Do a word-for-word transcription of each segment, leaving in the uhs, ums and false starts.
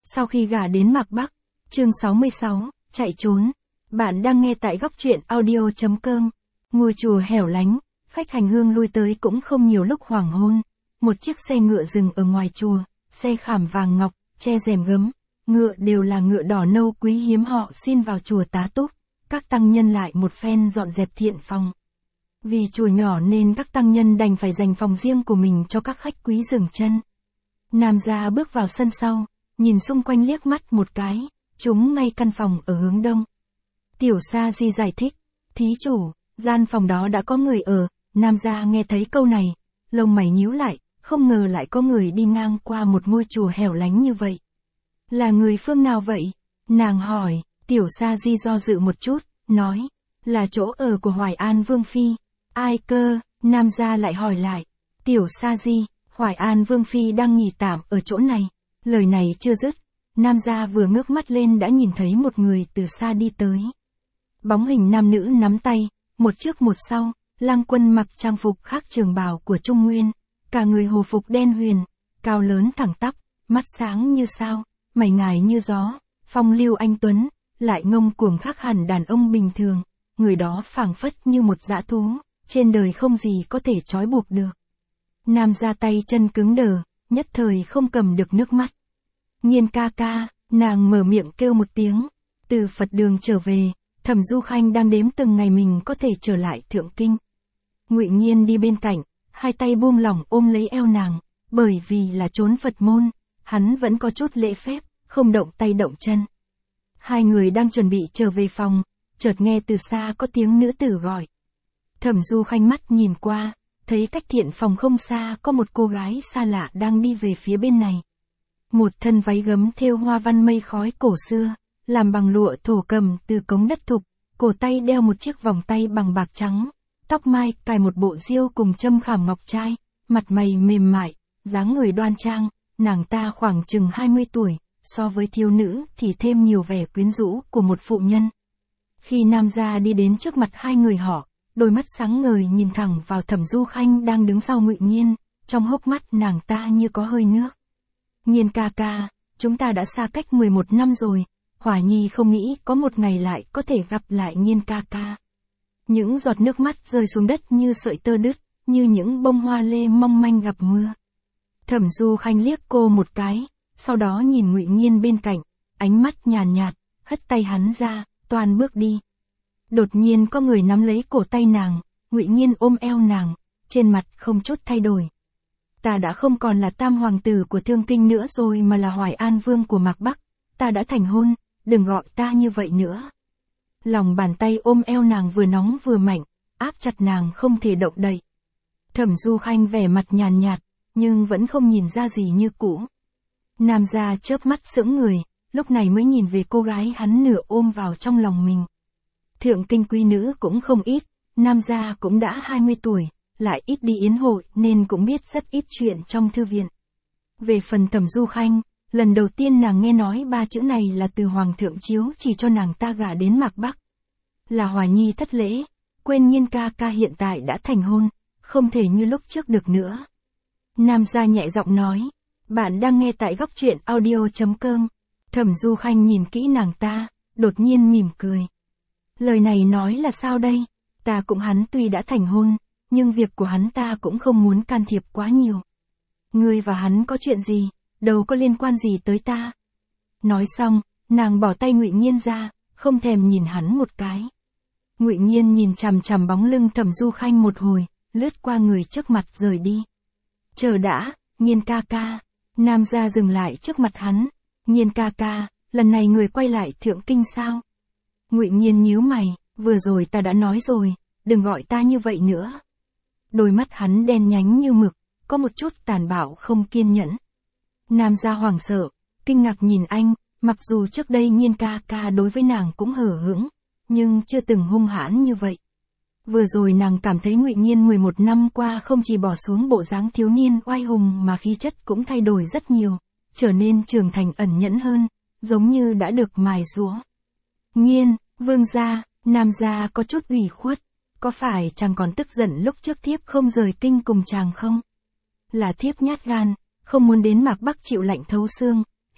Sau khi gả đến Mạc Bắc, chương sáu mươi sáu, chạy trốn. Bạn đang nghe tại góc truyện audio chấm com. Ngôi chùa hẻo lánh, khách hành hương lui tới cũng không nhiều. Lúc hoàng hôn, một chiếc xe ngựa dừng ở ngoài chùa, xe khảm vàng ngọc, che rèm gấm, ngựa đều là ngựa đỏ nâu quý hiếm họ xin vào chùa tá túc. Các tăng nhân lại một phen dọn dẹp thiện phòng. Vì chùa nhỏ nên các tăng nhân đành phải dành phòng riêng của mình cho các khách quý dừng chân. Nam gia bước vào sân sau, nhìn xung quanh liếc mắt một cái, chúng ngay căn phòng ở hướng đông. Tiểu Sa Di giải thích, thí chủ, gian phòng đó đã có người ở. Nam gia nghe thấy câu này, lông mày nhíu lại, không ngờ lại có người đi ngang qua một ngôi chùa hẻo lánh như vậy. Là người phương nào vậy? Nàng hỏi. Tiểu Sa Di do dự một chút, nói, là chỗ ở của Hoài An Vương Phi. Ai cơ? Nam gia lại hỏi lại. Tiểu Sa Di, Hoài An Vương Phi đang nghỉ tạm ở chỗ này. Lời này chưa dứt, Nam gia vừa ngước mắt lên đã nhìn thấy một người từ xa đi tới. Bóng hình nam nữ nắm tay, một trước một sau, lang quân mặc trang phục khác trường bào của Trung Nguyên, cả người hồ phục đen huyền, cao lớn thẳng tắp, mắt sáng như sao, mày ngài như gió, phong lưu anh tuấn, lại ngông cuồng khác hẳn đàn ông bình thường. Người đó phảng phất như một dã thú, trên đời không gì có thể trói buộc được. Nam gia tay chân cứng đờ, nhất thời không cầm được nước mắt. Nhiên ca ca, nàng mở miệng kêu một tiếng. Từ Phật đường trở về, Thẩm Du Khanh đang đếm từng ngày mình có thể trở lại Thượng Kinh. Ngụy Nhiên đi bên cạnh, hai tay buông lỏng ôm lấy eo nàng, bởi vì là trốn Phật môn, hắn vẫn có chút lễ phép, không động tay động chân. Hai người đang chuẩn bị trở về phòng, chợt nghe từ xa có tiếng nữ tử gọi. Thẩm Du Khanh mắt nhìn qua, thấy cách thiện phòng không xa có một cô gái xa lạ đang đi về phía bên này. Một thân váy gấm thêu hoa văn mây khói cổ xưa, làm bằng lụa thổ cầm từ cống đất thục, cổ tay đeo một chiếc vòng tay bằng bạc trắng, tóc mai cài một bộ diêu cùng châm khảm ngọc trai, mặt mày mềm mại, dáng người đoan trang, nàng ta khoảng chừng hai mươi tuổi, so với thiếu nữ thì thêm nhiều vẻ quyến rũ của một phụ nhân. Khi Nam gia đi đến trước mặt hai người họ, đôi mắt sáng ngời nhìn thẳng vào Thẩm Du Khanh đang đứng sau Ngụy Nhiên, trong hốc mắt nàng ta như có hơi nước. Nhiên ca ca, chúng ta đã xa cách mười một năm rồi, Hỏa Nhi không nghĩ có một ngày lại có thể gặp lại Nhiên ca ca. Những giọt nước mắt rơi xuống đất như sợi tơ đứt, như những bông hoa lê mong manh gặp mưa. Thẩm Du Khanh liếc cô một cái, sau đó nhìn Ngụy Nhiên bên cạnh, ánh mắt nhàn nhạt, hất tay hắn ra, toan bước đi. Đột nhiên có người nắm lấy cổ tay nàng, Ngụy Nhiên ôm eo nàng, trên mặt không chút thay đổi. Ta đã không còn là tam hoàng tử của Thương Kinh nữa rồi mà là Hoài An Vương của Mạc Bắc, ta đã thành hôn, đừng gọi ta như vậy nữa. Lòng bàn tay ôm eo nàng vừa nóng vừa mạnh, áp chặt nàng không thể động đậy. Thẩm Du Khanh vẻ mặt nhàn nhạt, nhưng vẫn không nhìn ra gì như cũ. Nam gia chớp mắt sững người, lúc này mới nhìn về cô gái hắn nửa ôm vào trong lòng mình. Thượng Kinh quý nữ cũng không ít, Nam gia cũng đã hai mươi tuổi, lại ít đi yến hội nên cũng biết rất ít chuyện trong thư viện. Về phần Thẩm Du Khanh, lần đầu tiên nàng nghe nói ba chữ này là từ Hoàng thượng chiếu chỉ cho nàng ta gả đến Mạc Bắc. Là Hòa Nhi thất lễ, quên Nhiên ca ca hiện tại đã thành hôn, không thể như lúc trước được nữa. Nam gia nhẹ giọng nói, bạn đang nghe tại góc truyện audio chấm com. Thẩm Du Khanh nhìn kỹ nàng ta, đột nhiên mỉm cười. Lời này nói là sao đây? Ta cũng hắn tuy đã thành hôn, nhưng việc của hắn ta cũng không muốn can thiệp quá nhiều. Ngươi và hắn có chuyện gì, đâu có liên quan gì tới ta. Nói xong, nàng bỏ tay Ngụy Nhiên ra, không thèm nhìn hắn một cái. Ngụy Nhiên nhìn chằm chằm bóng lưng Thẩm Du Khanh một hồi, lướt qua người trước mặt rời đi. Chờ đã, Nhiên ca ca. Nam gia dừng lại trước mặt hắn. Nhiên ca ca, lần này người quay lại Thượng Kinh sao? Ngụy Nhiên nhíu mày, vừa rồi ta đã nói rồi, đừng gọi ta như vậy nữa. Đôi mắt hắn đen nhánh như mực, có một chút tàn bạo không kiên nhẫn. Nam gia hoảng sợ, kinh ngạc nhìn anh, mặc dù trước đây Nhiên ca ca đối với nàng cũng hở hững, nhưng chưa từng hung hãn như vậy. Vừa rồi nàng cảm thấy Ngụy Nhiên mười một năm qua không chỉ bỏ xuống bộ dáng thiếu niên oai hùng mà khí chất cũng thay đổi rất nhiều, trở nên trưởng thành ẩn nhẫn hơn, giống như đã được mài giũa. Nhiên, Vương gia, Nam gia có chút ủy khuất, có phải chàng còn tức giận lúc trước thiếp không rời kinh cùng chàng không? Là thiếp nhát gan, không muốn đến Mạc Bắc chịu lạnh thấu xương,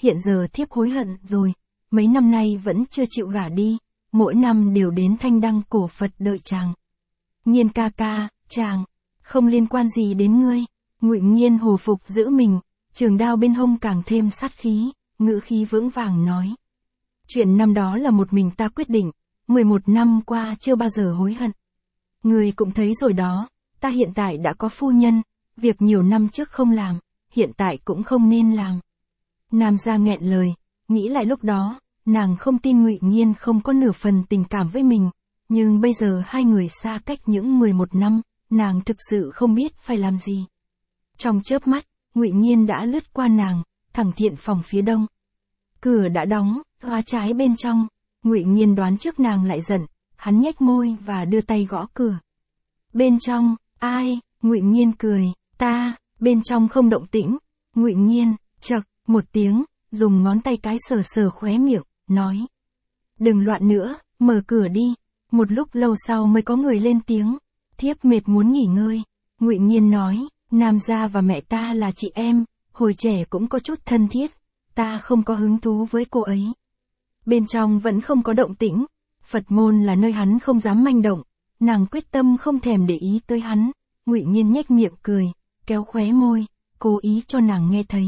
hiện giờ thiếp hối hận rồi, mấy năm nay vẫn chưa chịu gả đi, mỗi năm đều đến thanh đăng cổ Phật đợi chàng. Nhiên ca ca, chàng, không liên quan gì đến ngươi. Ngụy Nhiên hồ phục giữ mình, trường đao bên hông càng thêm sát khí, ngữ khí vững vàng nói. Chuyện năm đó là một mình ta quyết định, mười một năm qua chưa bao giờ hối hận. Ngươi cũng thấy rồi đó, ta hiện tại đã có phu nhân, việc nhiều năm trước không làm, hiện tại cũng không nên làm. Nam gia nghẹn lời, nghĩ lại lúc đó, nàng không tin Ngụy Nhiên không có nửa phần tình cảm với mình, nhưng bây giờ hai người xa cách những mười một năm, nàng thực sự không biết phải làm gì. Trong chớp mắt, Ngụy Nhiên đã lướt qua nàng, thẳng thiện phòng phía đông. Cửa đã đóng, khóa trái bên trong, Ngụy Nhiên đoán trước nàng lại giận, hắn nhếch môi và đưa tay gõ cửa. Bên trong, ai? Ngụy Nhiên cười, ta. Bên trong không động tĩnh. Ngụy Nhiên, chậc, một tiếng, dùng ngón tay cái sờ sờ khóe miệng, nói. Đừng loạn nữa, mở cửa đi. Một lúc lâu sau mới có người lên tiếng. Thiếp mệt muốn nghỉ ngơi. Ngụy Nhiên nói, Nam gia và mẹ ta là chị em, hồi trẻ cũng có chút thân thiết, ta không có hứng thú với cô ấy. Bên trong vẫn không có động tĩnh, Phật môn là nơi hắn không dám manh động, nàng quyết tâm không thèm để ý tới hắn. Ngụy Nhiên nhếch miệng cười, kéo khóe môi, cố ý cho nàng nghe thấy.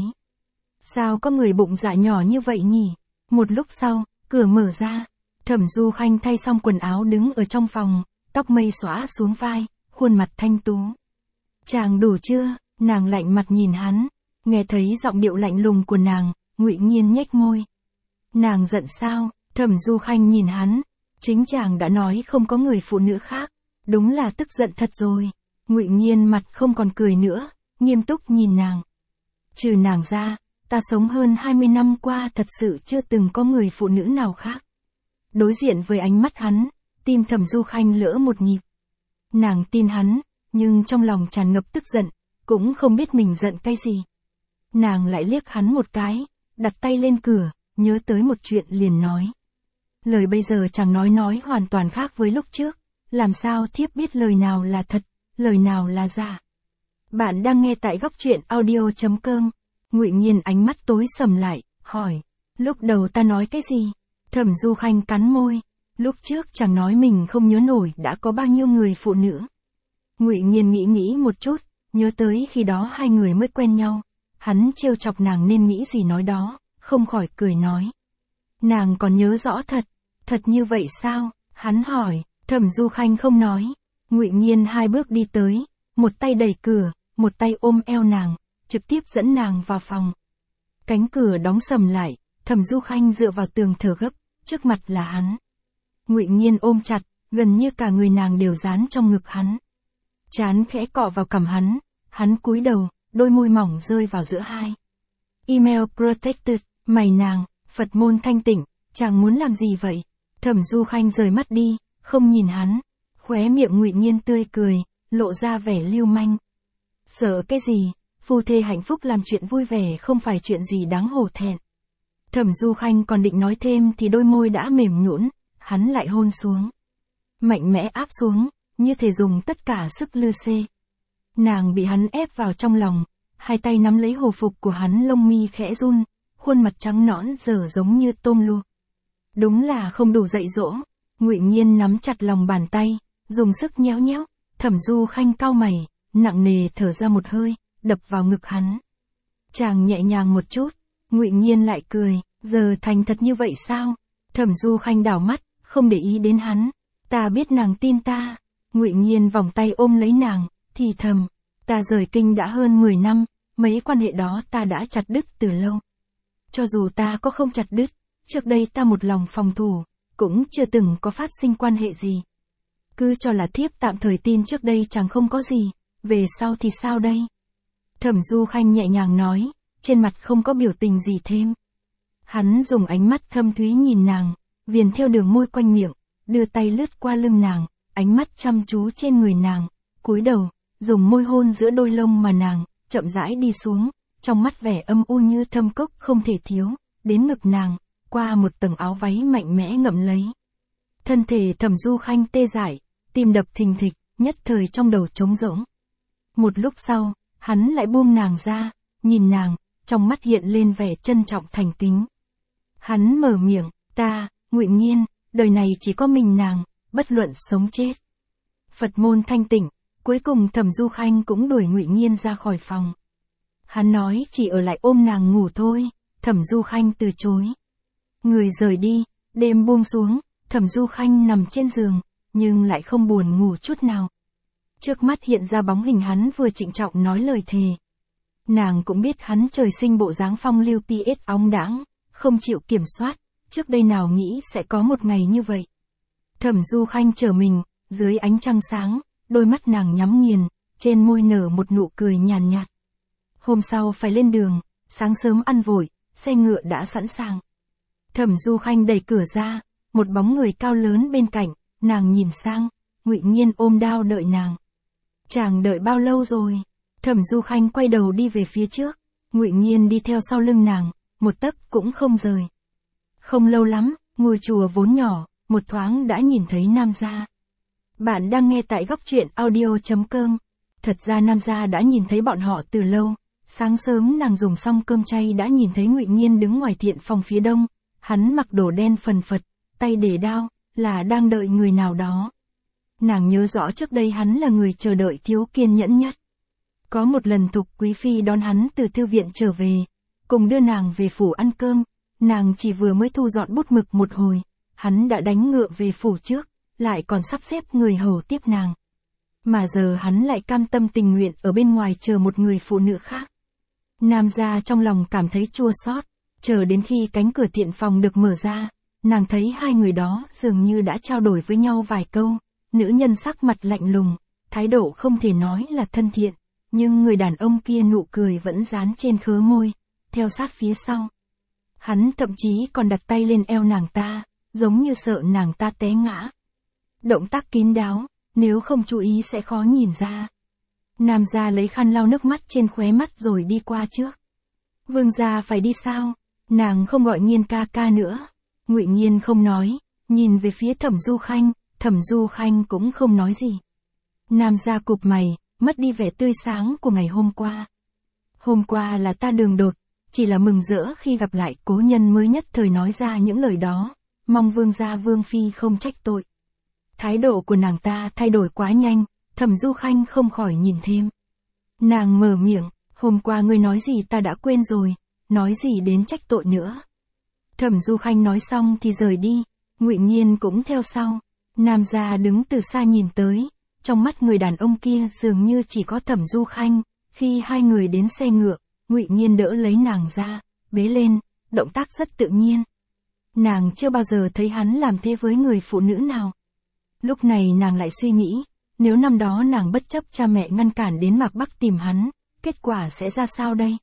Sao có người bụng dạ nhỏ như vậy nhỉ? Một lúc sau, cửa mở ra, Thẩm Du Khanh thay xong quần áo đứng ở trong phòng, tóc mây xõa xuống vai, khuôn mặt thanh tú. Chàng đủ chưa? Nàng lạnh mặt nhìn hắn, nghe thấy giọng điệu lạnh lùng của nàng, Ngụy Nhiên nhếch môi. Nàng giận sao? Thẩm Du Khanh nhìn hắn, chính chàng đã nói không có người phụ nữ khác, đúng là tức giận thật rồi. Ngụy Nhiên mặt không còn cười nữa, nghiêm túc nhìn nàng. Trừ nàng ra, ta sống hơn hai mươi năm qua thật sự chưa từng có người phụ nữ nào khác. Đối diện với ánh mắt hắn, tim Thẩm Du Khanh lỡ một nhịp. Nàng tin hắn, nhưng trong lòng tràn ngập tức giận, cũng không biết mình giận cái gì. Nàng lại liếc hắn một cái, đặt tay lên cửa, nhớ tới một chuyện liền nói. Lời bây giờ chàng nói nói hoàn toàn khác với lúc trước, làm sao thiếp biết lời nào là thật, lời nào là giả. Bạn đang nghe tại góc truyện audio chấm com. Ngụy Nhiên ánh mắt tối sầm lại, hỏi, lúc đầu ta nói cái gì? Thẩm Du Khanh cắn môi, lúc trước chàng nói mình không nhớ nổi đã có bao nhiêu người phụ nữ. Ngụy Nhiên nghĩ nghĩ một chút, nhớ tới khi đó hai người mới quen nhau, hắn trêu chọc nàng nên nghĩ gì nói đó, không khỏi cười nói. Nàng còn nhớ rõ thật, thật như vậy sao? Hắn hỏi, Thẩm Du Khanh không nói. Ngụy Nhiên hai bước đi tới, một tay đẩy cửa, một tay ôm eo nàng, trực tiếp dẫn nàng vào phòng. Cánh cửa đóng sầm lại, Thẩm Du Khanh dựa vào tường thở gấp, trước mặt là hắn. Ngụy Nhiên ôm chặt, gần như cả người nàng đều dán trong ngực hắn. Trán khẽ cọ vào cằm hắn, hắn cúi đầu, đôi môi mỏng rơi vào giữa hai. Email protected, mày nàng, Phật môn thanh tịnh, chàng muốn làm gì vậy? Thẩm Du Khanh rời mắt đi, không nhìn hắn. Khóe miệng Ngụy Nhiên tươi cười, lộ ra vẻ lưu manh. Sợ cái gì? Phu thê hạnh phúc làm chuyện vui vẻ không phải chuyện gì đáng hổ thẹn. Thẩm Du Khanh còn định nói thêm thì đôi môi đã mềm nhũn, hắn lại hôn xuống. Mạnh mẽ áp xuống, như thể dùng tất cả sức lư xê. Nàng bị hắn ép vào trong lòng, hai tay nắm lấy hồ phục của hắn, lông mi khẽ run, khuôn mặt trắng nõn dở giống như tôm luộc. Đúng là không đủ dạy dỗ. Ngụy Nhiên nắm chặt lòng bàn tay, dùng sức nhéo nhéo. Thẩm Du Khanh cau mày, nặng nề thở ra một hơi, đập vào ngực hắn. Chàng nhẹ nhàng một chút, Ngụy Nhiên lại cười, giờ thành thật như vậy sao? Thẩm Du Khanh đảo mắt, không để ý đến hắn. Ta biết nàng tin ta. Ngụy Nhiên vòng tay ôm lấy nàng, thì thầm, ta rời kinh đã hơn mười năm, mấy quan hệ đó ta đã chặt đứt từ lâu. Cho dù ta có không chặt đứt, trước đây ta một lòng phòng thủ, cũng chưa từng có phát sinh quan hệ gì. Cứ cho là thiếp tạm thời tin trước đây chẳng không có gì, về sau thì sao đây? Thẩm Du Khanh nhẹ nhàng nói, trên mặt không có biểu tình gì thêm. Hắn dùng ánh mắt thâm thúy nhìn nàng, viền theo đường môi quanh miệng, đưa tay lướt qua lưng nàng, ánh mắt chăm chú trên người nàng, cúi đầu, dùng môi hôn giữa đôi lông mà nàng, chậm rãi đi xuống, trong mắt vẻ âm u như thâm cốc không thể thiếu, đến ngực nàng, qua một tầng áo váy mạnh mẽ ngậm lấy. Thân thể Thẩm Du Khanh tê dại, tim đập thình thịch, nhất thời trong đầu trống rỗng. Một lúc sau, hắn lại buông nàng ra, nhìn nàng, trong mắt hiện lên vẻ trân trọng thành kính. Hắn mở miệng, ta, Ngụy Nghiên, đời này chỉ có mình nàng, bất luận sống chết. Phật môn thanh tịnh, cuối cùng Thẩm Du Khanh cũng đuổi Ngụy Nghiên ra khỏi phòng. Hắn nói chỉ ở lại ôm nàng ngủ thôi, Thẩm Du Khanh từ chối. Người rời đi, đêm buông xuống, Thẩm Du Khanh nằm trên giường, nhưng lại không buồn ngủ chút nào. Trước mắt hiện ra bóng hình hắn vừa trịnh trọng nói lời thề. Nàng cũng biết hắn trời sinh bộ dáng phong lưu pi ết óng đãng, không chịu kiểm soát, trước đây nào nghĩ sẽ có một ngày như vậy. Thẩm Du Khanh trở mình, dưới ánh trăng sáng, đôi mắt nàng nhắm nghiền, trên môi nở một nụ cười nhàn nhạt. Hôm sau phải lên đường, sáng sớm ăn vội, xe ngựa đã sẵn sàng. Thẩm Du Khanh đẩy cửa ra, một bóng người cao lớn bên cạnh, nàng nhìn sang, Ngụy Nghiên ôm đao đợi nàng. Chàng đợi bao lâu rồi? Thẩm Du Khanh quay đầu đi về phía trước, Ngụy Nghiên đi theo sau lưng nàng, một tấc cũng không rời. Không lâu lắm, ngôi chùa vốn nhỏ, một thoáng đã nhìn thấy Nam Gia. Bạn đang nghe tại góc truyện audio chấm com. Thật ra Nam Gia đã nhìn thấy bọn họ từ lâu. Sáng sớm nàng dùng xong cơm chay đã nhìn thấy Ngụy Nghiên đứng ngoài thiện phòng phía đông. Hắn mặc đồ đen phần phật, tay để đao, là đang đợi người nào đó. Nàng nhớ rõ trước đây hắn là người chờ đợi thiếu kiên nhẫn nhất. Có một lần Thục Quý Phi đón hắn từ thư viện trở về, cùng đưa nàng về phủ ăn cơm, nàng chỉ vừa mới thu dọn bút mực một hồi, hắn đã đánh ngựa về phủ trước, lại còn sắp xếp người hầu tiếp nàng. Mà giờ hắn lại cam tâm tình nguyện ở bên ngoài chờ một người phụ nữ khác. Nam Gia trong lòng cảm thấy chua xót, chờ đến khi cánh cửa thiện phòng được mở ra, nàng thấy hai người đó dường như đã trao đổi với nhau vài câu, nữ nhân sắc mặt lạnh lùng, thái độ không thể nói là thân thiện, nhưng người đàn ông kia nụ cười vẫn dán trên khớ môi, theo sát phía sau. Hắn thậm chí còn đặt tay lên eo nàng ta, giống như sợ nàng ta té ngã. Động tác kín đáo, nếu không chú ý sẽ khó nhìn ra. Nam Gia lấy khăn lau nước mắt trên khóe mắt rồi đi qua trước. Vương gia phải đi sao? Nàng không gọi Nghiên ca ca nữa. Ngụy Nghiên không nói, nhìn về phía Thẩm Du Khanh, Thẩm Du Khanh cũng không nói gì. Nam Gia cụp mày, mất đi vẻ tươi sáng của ngày hôm qua. Hôm qua là ta đường đột, chỉ là mừng rỡ khi gặp lại cố nhân mới nhất thời nói ra những lời đó, mong vương gia vương phi không trách tội. Thái độ của nàng ta thay đổi quá nhanh, Thẩm Du Khanh không khỏi nhìn thêm. Nàng mở miệng, hôm qua ngươi nói gì ta đã quên rồi, nói gì đến trách tội nữa. Thẩm Du Khanh nói xong thì rời đi, Ngụy Nghiên cũng theo sau. Nam Gia đứng từ xa nhìn tới, trong mắt người đàn ông kia dường như chỉ có Thẩm Du Khanh. Khi hai người đến xe ngựa, Ngụy Nghiên đỡ lấy nàng ra, bế lên, động tác rất tự nhiên. Nàng chưa bao giờ thấy hắn làm thế với người phụ nữ nào. Lúc này nàng lại suy nghĩ, nếu năm đó nàng bất chấp cha mẹ ngăn cản đến Mạc Bắc tìm hắn, kết quả sẽ ra sao đây?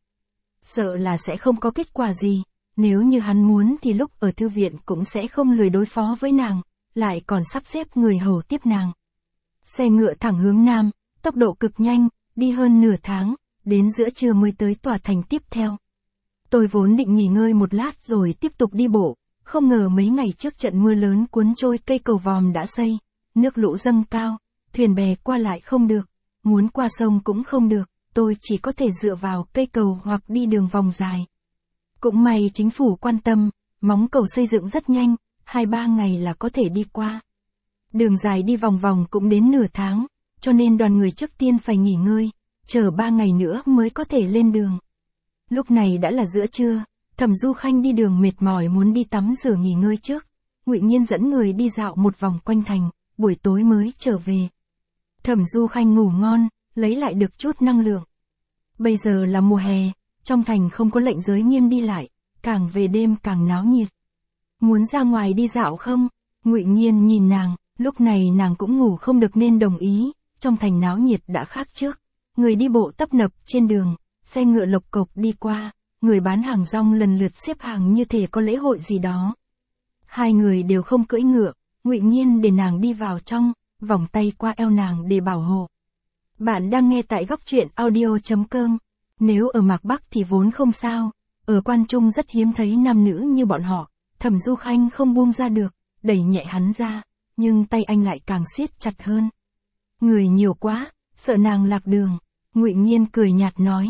Sợ là sẽ không có kết quả gì, nếu như hắn muốn thì lúc ở thư viện cũng sẽ không lười đối phó với nàng, lại còn sắp xếp người hầu tiếp nàng. Xe ngựa thẳng hướng nam, tốc độ cực nhanh, đi hơn nửa tháng, đến giữa trưa mới tới tòa thành tiếp theo. Tôi vốn định nghỉ ngơi một lát rồi tiếp tục đi bộ, không ngờ mấy ngày trước trận mưa lớn cuốn trôi cây cầu vòm đã xây, nước lũ dâng cao, thuyền bè qua lại không được, muốn qua sông cũng không được, tôi chỉ có thể dựa vào cây cầu hoặc đi đường vòng dài. Cũng may chính phủ quan tâm, móng cầu xây dựng rất nhanh, hai ba ngày là có thể đi qua. Đường dài đi vòng vòng cũng đến nửa tháng, cho nên đoàn người trước tiên phải nghỉ ngơi, chờ ba ngày nữa mới có thể lên đường. Lúc này đã là giữa trưa, Thẩm Du Khanh đi đường mệt mỏi muốn đi tắm rửa nghỉ ngơi trước. Ngụy Nghiên dẫn người đi dạo một vòng quanh thành, buổi tối mới trở về. Thẩm Du Khanh ngủ ngon, lấy lại được chút năng lượng. Bây giờ là mùa hè, trong thành không có lệnh giới nghiêm đi lại, càng về đêm càng náo nhiệt. Muốn ra ngoài đi dạo không? Ngụy Nghiên nhìn nàng, lúc này nàng cũng ngủ không được nên đồng ý, trong thành náo nhiệt đã khác trước. Người đi bộ tấp nập trên đường, xe ngựa lộc cộc đi qua, người bán hàng rong lần lượt xếp hàng như thể có lễ hội gì đó. Hai người đều không cưỡi ngựa, Ngụy Nghiên để nàng đi vào trong, vòng tay qua eo nàng để bảo hộ. Bạn đang nghe tại góc truyện audio chấm com. Nếu ở Mạc Bắc thì vốn không sao, ở Quan Trung rất hiếm thấy nam nữ như bọn họ. Thẩm Du Khanh không buông ra được, đẩy nhẹ hắn ra, nhưng tay anh lại càng siết chặt hơn. Người nhiều quá, sợ nàng lạc đường. Ngụy Nghiên cười nhạt nói,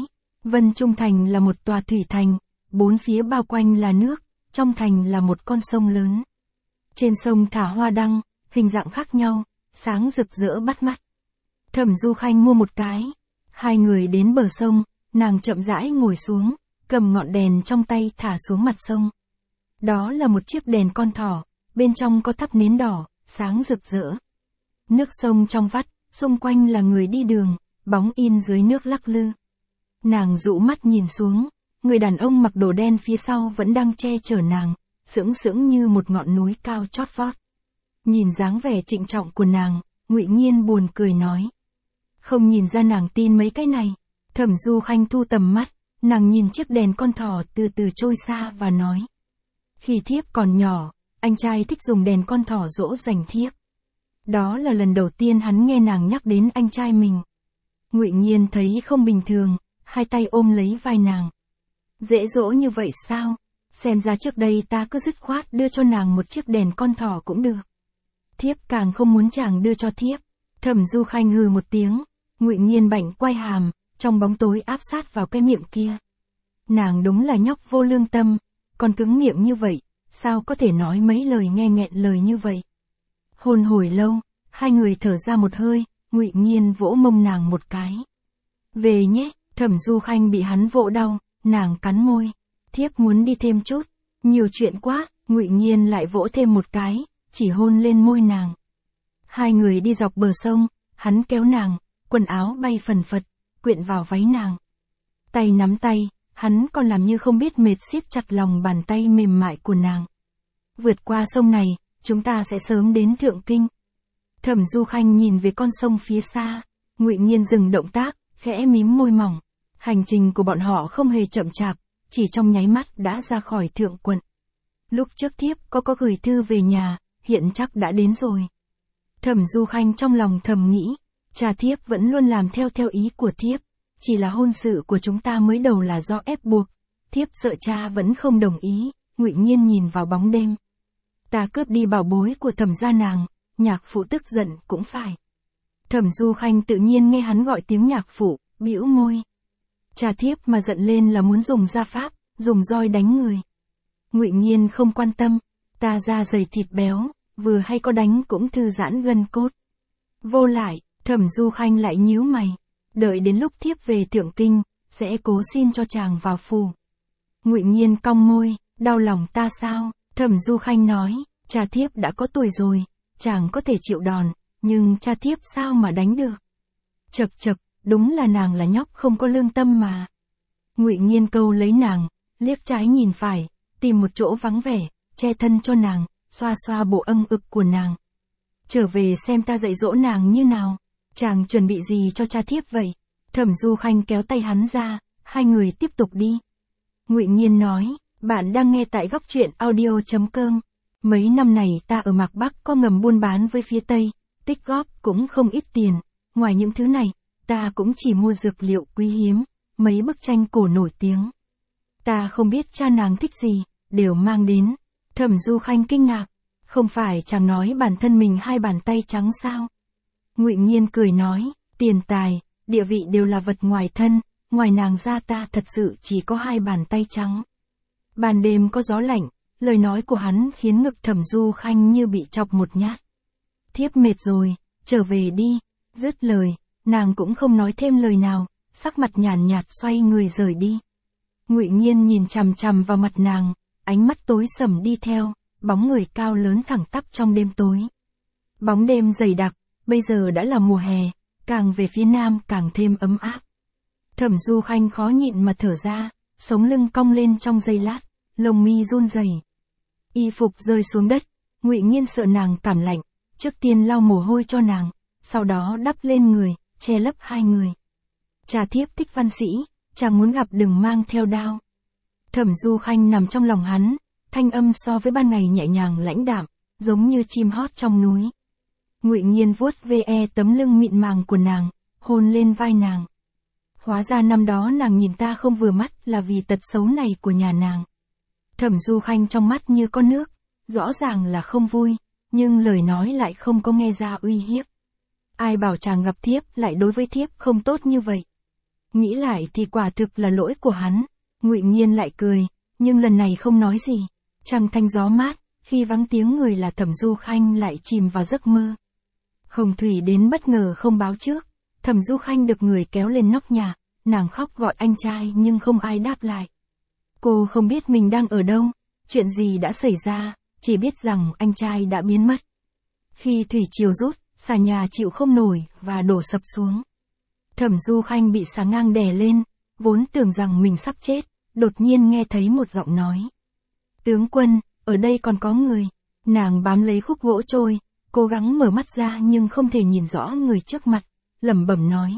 Vân Trung Thành là một tòa thủy thành, bốn phía bao quanh là nước, trong thành là một con sông lớn. Trên sông thả hoa đăng, hình dạng khác nhau, sáng rực rỡ bắt mắt. Thẩm Du Khanh mua một cái. Hai người đến bờ sông, nàng chậm rãi ngồi xuống, cầm ngọn đèn trong tay thả xuống mặt sông. Đó là một chiếc đèn con thỏ, bên trong có thắp nến đỏ, sáng rực rỡ. Nước sông trong vắt, xung quanh là người đi đường, bóng in dưới nước lắc lư. Nàng dụ mắt nhìn xuống, người đàn ông mặc đồ đen phía sau vẫn đang che chở nàng, sững sững như một ngọn núi cao chót vót. Nhìn dáng vẻ trịnh trọng của nàng, Ngụy Nghiên buồn cười nói. Không nhìn ra nàng tin mấy cái này. Thẩm Du Khanh thu tầm mắt, nàng nhìn chiếc đèn con thỏ từ từ trôi xa và nói. Khi thiếp còn nhỏ, anh trai thích dùng đèn con thỏ dỗ dành thiếp. Đó là lần đầu tiên hắn nghe nàng nhắc đến anh trai mình. Ngụy Nghiên thấy không bình thường, hai tay ôm lấy vai nàng. Dễ dỗ như vậy sao? Xem ra trước đây ta cứ dứt khoát đưa cho nàng một chiếc đèn con thỏ cũng được. Thiếp càng không muốn chàng đưa cho thiếp. Thẩm Du Khanh hừ một tiếng, Ngụy Nghiên bảnh quay hàm, trong bóng tối áp sát vào cái miệng kia. Nàng đúng là nhóc vô lương tâm, còn cứng miệng như vậy, sao có thể nói mấy lời nghe nghẹn lời như vậy. Hôn hồi lâu, hai người thở ra một hơi, Ngụy Nghiên vỗ mông nàng một cái. Về nhé. Thẩm Du Khanh bị hắn vỗ đau, nàng cắn môi. Thiếp muốn đi thêm chút, nhiều chuyện quá. Ngụy Nghiên lại vỗ thêm một cái, chỉ hôn lên môi nàng. Hai người đi dọc bờ sông, hắn kéo nàng, quần áo bay phần phật, quyện vào váy nàng. Tay nắm tay, hắn còn làm như không biết mệt siết chặt lòng bàn tay mềm mại của nàng. Vượt qua sông này, chúng ta sẽ sớm đến Thượng Kinh. Thẩm Du Khanh nhìn về con sông phía xa, Ngụy Nghiên dừng động tác, khẽ mím môi mỏng. Hành trình của bọn họ không hề chậm chạp, chỉ trong nháy mắt đã ra khỏi Thượng quận. Lúc trước thiếp có có gửi thư về nhà, hiện chắc đã đến rồi. Thẩm Du Khanh trong lòng thầm nghĩ, cha thiếp vẫn luôn làm theo theo ý của thiếp, chỉ là hôn sự của chúng ta mới đầu là do ép buộc, thiếp sợ cha vẫn không đồng ý. Ngụy Nghiên nhìn vào bóng đêm. Ta cướp đi bảo bối của thẩm gia nàng, nhạc phụ tức giận cũng phải. Thẩm Du Khanh tự nhiên nghe hắn gọi tiếng nhạc phụ, bĩu môi. Cha thiếp mà giận lên là muốn dùng gia pháp, dùng roi đánh người. Ngụy Nghiên không quan tâm, ta da dày thịt béo, vừa hay có đánh cũng thư giãn gân cốt. Vô lại, Thẩm Du Khanh lại nhíu mày, đợi đến lúc thiếp về Thượng Kinh, sẽ cố xin cho chàng vào phủ. Ngụy Nghiên cong môi, đau lòng ta sao? Thẩm Du Khanh nói, cha thiếp đã có tuổi rồi, chàng có thể chịu đòn, nhưng cha thiếp sao mà đánh được? Chậc chậc, đúng là nàng là nhóc không có lương tâm mà. Ngụy Nghiên câu lấy nàng, liếc trái nhìn phải, tìm một chỗ vắng vẻ, che thân cho nàng, xoa xoa bộ âm ực của nàng. Trở về xem ta dạy dỗ nàng như nào, chàng chuẩn bị gì cho cha thiếp vậy? Thẩm Du Khanh kéo tay hắn ra, hai người tiếp tục đi. Ngụy Nghiên nói, bạn đang nghe tại góc truyện audio chấm com. Mấy năm này ta ở Mạc Bắc có ngầm buôn bán với phía Tây, tích góp cũng không ít tiền, ngoài những thứ này, ta cũng chỉ mua dược liệu quý hiếm, mấy bức tranh cổ nổi tiếng. Ta không biết cha nàng thích gì, đều mang đến. Thẩm Du Khanh kinh ngạc, không phải chàng nói bản thân mình hai bàn tay trắng sao? Ngụy Nghiên cười nói, tiền tài, địa vị đều là vật ngoài thân, ngoài nàng ra ta thật sự chỉ có hai bàn tay trắng. Ban đêm có gió lạnh, lời nói của hắn khiến ngực Thẩm Du Khanh như bị chọc một nhát. Thiếp mệt rồi, trở về đi. Dứt lời, nàng cũng không nói thêm lời nào, sắc mặt nhàn nhạt xoay người rời đi. Ngụy Nghiên nhìn chằm chằm vào mặt nàng, ánh mắt tối sầm đi theo, bóng người cao lớn thẳng tắp trong đêm tối. Bóng đêm dày đặc, bây giờ đã là mùa hè, càng về phía nam càng thêm ấm áp. Thẩm Du Khanh khó nhịn mà thở ra, sống lưng cong lên trong giây lát, lông mi run rẩy. Y phục rơi xuống đất, Ngụy Nghiên sợ nàng cảm lạnh, trước tiên lau mồ hôi cho nàng, sau đó đắp lên người, che lấp hai người. Cha thiếp thích văn sĩ, chàng muốn gặp đừng mang theo đao. Thẩm Du Khanh nằm trong lòng hắn, thanh âm so với ban ngày nhẹ nhàng lãnh đạm, giống như chim hót trong núi. Ngụy Nghiên vuốt ve tấm lưng mịn màng của nàng, hôn lên vai nàng. Hóa ra năm đó nàng nhìn ta không vừa mắt là vì tật xấu này của nhà nàng. Thẩm Du Khanh trong mắt như con nước, rõ ràng là không vui, nhưng lời nói lại không có nghe ra uy hiếp. Ai bảo chàng gặp thiếp lại đối với thiếp không tốt như vậy. Nghĩ lại thì quả thực là lỗi của hắn. Ngụy Nghiên lại cười, nhưng lần này không nói gì. Trăng thanh gió mát, khi vắng tiếng người là Thẩm Du Khanh lại chìm vào giấc mơ. Hồng Thủy đến bất ngờ không báo trước. Thẩm Du Khanh được người kéo lên nóc nhà, nàng khóc gọi anh trai nhưng không ai đáp lại. Cô không biết mình đang ở đâu, chuyện gì đã xảy ra, chỉ biết rằng anh trai đã biến mất. Khi thủy triều rút, xà nhà chịu không nổi và đổ sập xuống. Thẩm Du Khanh bị xà ngang đè lên, vốn tưởng rằng mình sắp chết, đột nhiên nghe thấy một giọng nói. Tướng quân, ở đây còn có người. Nàng bám lấy khúc gỗ trôi, cố gắng mở mắt ra nhưng không thể nhìn rõ người trước mặt, lẩm bẩm nói.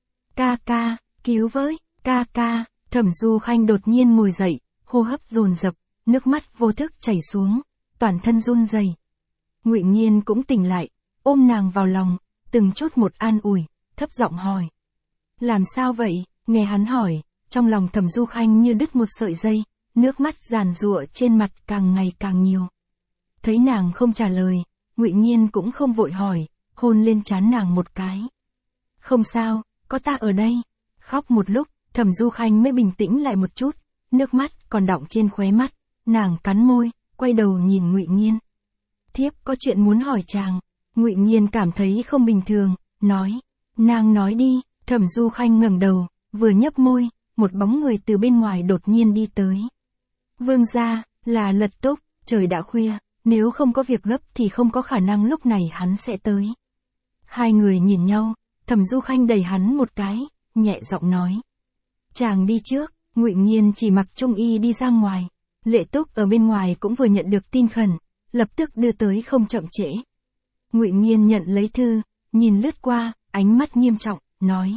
Ca ca, cứu với, ca ca. Thẩm Du Khanh đột nhiên ngồi dậy, hô hấp dồn dập, nước mắt vô thức chảy xuống, toàn thân run rẩy. Ngụy Nghiên cũng tỉnh lại, ôm nàng vào lòng, từng chút một an ủi, thấp giọng hỏi. Làm sao vậy? Nghe hắn hỏi, trong lòng Thẩm Du Khanh như đứt một sợi dây, nước mắt giàn giụa trên mặt càng ngày càng nhiều. Thấy nàng không trả lời, Ngụy Nghiên cũng không vội hỏi, hôn lên trán nàng một cái. Không sao, có ta ở đây. Khóc một lúc, Thẩm Du Khanh mới bình tĩnh lại một chút, nước mắt còn đọng trên khóe mắt, nàng cắn môi, quay đầu nhìn Ngụy Nghiên. Thiếp có chuyện muốn hỏi chàng. Ngụy Nghiên cảm thấy không bình thường, nói. Nàng nói đi. Thẩm Du Khanh ngẩng đầu, vừa nhấp môi, một bóng người từ bên ngoài đột nhiên đi tới. Vương gia, là Lật Túc, trời đã khuya, nếu không có việc gấp thì không có khả năng lúc này hắn sẽ tới. Hai người nhìn nhau, Thẩm Du Khanh đẩy hắn một cái, nhẹ giọng nói. Chàng đi trước. Ngụy Nghiên chỉ mặc trung y đi ra ngoài. Lệ Túc ở bên ngoài cũng vừa nhận được tin khẩn, lập tức đưa tới không chậm trễ. Ngụy Nghiên nhận lấy thư, nhìn lướt qua, ánh mắt nghiêm trọng, nói.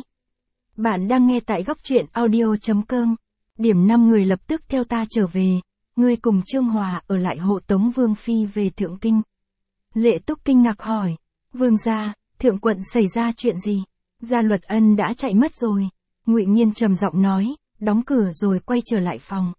Bạn đang nghe tại góc truyện audio chấm com. Điểm năm người lập tức theo ta trở về. Ngươi cùng Trương Hòa ở lại hộ tống Vương Phi về Thượng Kinh. Lệ Túc kinh ngạc hỏi. Vương gia, Thượng quận xảy ra chuyện gì? Gia Luật Ân đã chạy mất rồi. Ngụy Nghiên trầm giọng nói, đóng cửa rồi quay trở lại phòng.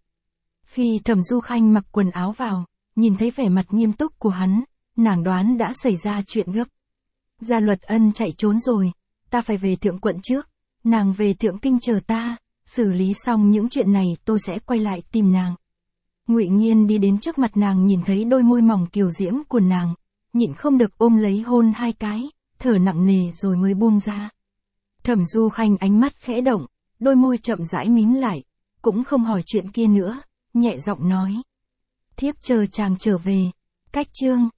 Khi Thẩm Du Khanh mặc quần áo vào, nhìn thấy vẻ mặt nghiêm túc của hắn, nàng đoán đã xảy ra chuyện gấp. Gia Luật Ân chạy trốn rồi, ta phải về Thượng quận trước, nàng về Thượng Kinh chờ ta, xử lý xong những chuyện này tôi sẽ quay lại tìm nàng. Ngụy Nghiên đi đến trước mặt nàng nhìn thấy đôi môi mỏng kiều diễm của nàng, nhịn không được ôm lấy hôn hai cái, thở nặng nề rồi mới buông ra. Thẩm Du Khanh ánh mắt khẽ động, đôi môi chậm rãi mím lại, cũng không hỏi chuyện kia nữa, nhẹ giọng nói. Thiếp chờ chàng trở về. Cách chương